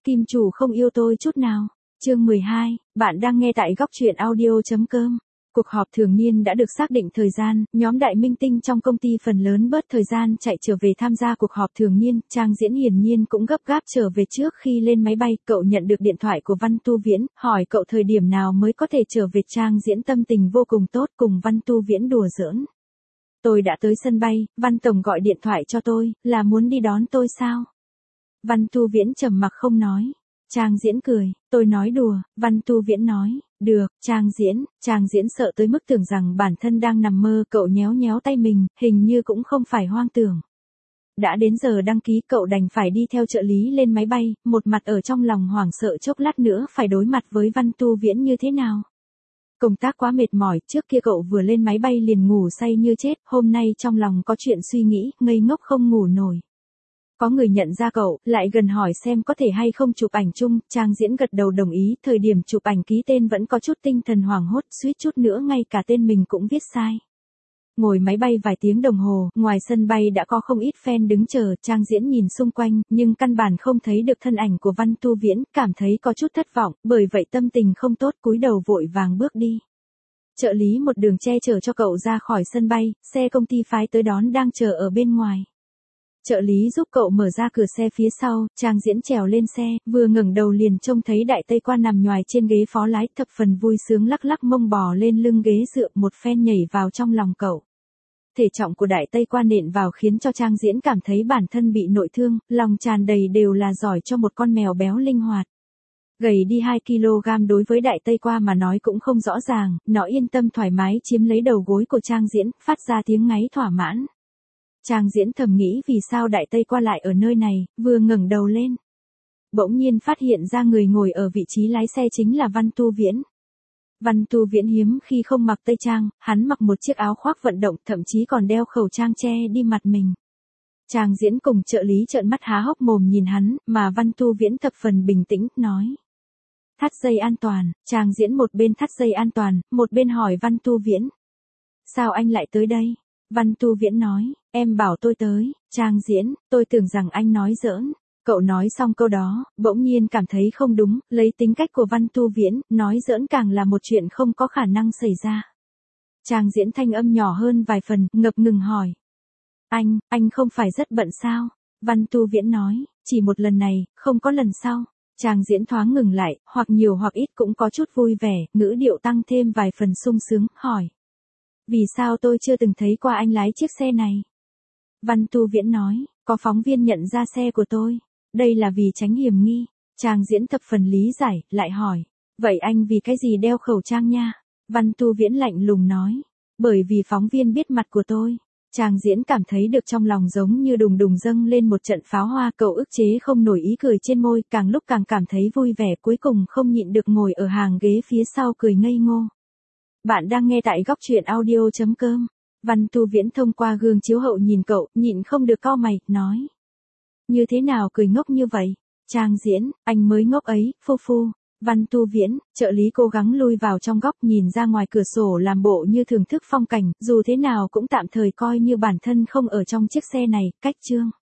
Kim chủ không yêu tôi chút nào. Chương 12, bạn đang nghe tại góc truyện audio.com. Cuộc họp thường niên đã được xác định thời gian, nhóm đại minh tinh trong công ty phần lớn bớt thời gian chạy trở về tham gia cuộc họp thường niên, Trang Diễn hiển nhiên cũng gấp gáp trở về trước khi lên máy bay, cậu nhận được điện thoại của Văn Tu Viễn, hỏi cậu thời điểm nào mới có thể trở về. Trang Diễn tâm tình vô cùng tốt, cùng Văn Tu Viễn đùa giỡn. Tôi đã tới sân bay, Văn Tổng gọi điện thoại cho tôi, là muốn đi đón tôi sao? Văn Tu Viễn trầm mặc không nói. Trang Diễn cười, tôi nói đùa. Văn Tu Viễn nói, được. Trang Diễn sợ tới mức tưởng rằng bản thân đang nằm mơ, cậu nhéo nhéo tay mình, hình như cũng không phải hoang tưởng. Đã đến giờ đăng ký, cậu đành phải đi theo trợ lý lên máy bay, một mặt ở trong lòng hoảng sợ chốc lát nữa phải đối mặt với Văn Tu Viễn như thế nào. Công tác quá mệt mỏi, trước kia cậu vừa lên máy bay liền ngủ say như chết, hôm nay trong lòng có chuyện suy nghĩ, ngây ngốc không ngủ nổi. Có người nhận ra cậu, lại gần hỏi xem có thể hay không chụp ảnh chung, Trang Diễn gật đầu đồng ý, thời điểm chụp ảnh ký tên vẫn có chút tinh thần hoảng hốt, suýt chút nữa ngay cả tên mình cũng viết sai. Ngồi máy bay vài tiếng đồng hồ, ngoài sân bay đã có không ít fan đứng chờ, Trang Diễn nhìn xung quanh, nhưng căn bản không thấy được thân ảnh của Văn Tu Viễn, cảm thấy có chút thất vọng, bởi vậy tâm tình không tốt, cúi đầu vội vàng bước đi. Trợ lý một đường che chở cho cậu ra khỏi sân bay, xe công ty phái tới đón đang chờ ở bên ngoài. Trợ lý giúp cậu mở ra cửa xe phía sau, Trang Diễn trèo lên xe, vừa ngẩng đầu liền trông thấy Đại Tây Qua nằm nhoài trên ghế phó lái, thập phần vui sướng lắc lắc mông bò lên lưng ghế dựa, một phen nhảy vào trong lòng cậu. Thể trọng của Đại Tây Qua nện vào khiến cho Trang Diễn cảm thấy bản thân bị nội thương, lòng tràn đầy đều là giỏi cho một con mèo béo linh hoạt. Gầy đi 2 kg đối với Đại Tây Qua mà nói cũng không rõ ràng, nó yên tâm thoải mái chiếm lấy đầu gối của Trang Diễn, phát ra tiếng ngáy thỏa mãn. Trang Diễn thầm nghĩ vì sao Đại Tây Qua lại ở nơi này, vừa ngẩng đầu lên. Bỗng nhiên phát hiện ra người ngồi ở vị trí lái xe chính là Văn Tu Viễn. Văn Tu Viễn hiếm khi không mặc tây trang, hắn mặc một chiếc áo khoác vận động, thậm chí còn đeo khẩu trang che đi mặt mình. Trang Diễn cùng trợ lý trợn mắt há hốc mồm nhìn hắn, mà Văn Tu Viễn thập phần bình tĩnh, nói. Thắt dây an toàn. Trang Diễn một bên thắt dây an toàn, một bên hỏi Văn Tu Viễn. Sao anh lại tới đây? Văn Tu Viễn nói, em bảo tôi tới. Trang Diễn, tôi tưởng rằng anh nói giỡn. Cậu nói xong câu đó, bỗng nhiên cảm thấy không đúng, lấy tính cách của Văn Tu Viễn, nói giỡn càng là một chuyện không có khả năng xảy ra. Trang Diễn thanh âm nhỏ hơn vài phần, ngập ngừng hỏi. Anh không phải rất bận sao? Văn Tu Viễn nói, chỉ một lần này, không có lần sau. Trang Diễn thoáng ngừng lại, hoặc nhiều hoặc ít cũng có chút vui vẻ, ngữ điệu tăng thêm vài phần sung sướng, hỏi. Vì sao tôi chưa từng thấy qua anh lái chiếc xe này? Văn Tu Viễn nói, có phóng viên nhận ra xe của tôi. Đây là vì tránh hiểm nghi. Trang Diễn thập phần lý giải, lại hỏi. Vậy anh vì cái gì đeo khẩu trang nha? Văn Tu Viễn lạnh lùng nói. Bởi vì phóng viên biết mặt của tôi. Trang Diễn cảm thấy được trong lòng giống như đùng đùng dâng lên một trận pháo hoa, cậu ức chế không nổi ý cười trên môi, càng lúc càng cảm thấy vui vẻ, cuối cùng không nhịn được ngồi ở hàng ghế phía sau cười ngây ngô. Bạn đang nghe tại góc truyện audio.com. Văn Tu Viễn thông qua gương chiếu hậu nhìn cậu, nhịn không được cau mày, nói. Như thế nào cười ngốc như vậy? Trang Diễn, anh mới ngốc ấy, phu. Văn Tu Viễn, trợ lý cố gắng lui vào trong góc nhìn ra ngoài cửa sổ làm bộ như thưởng thức phong cảnh, dù thế nào cũng tạm thời coi như bản thân không ở trong chiếc xe này, cách chương.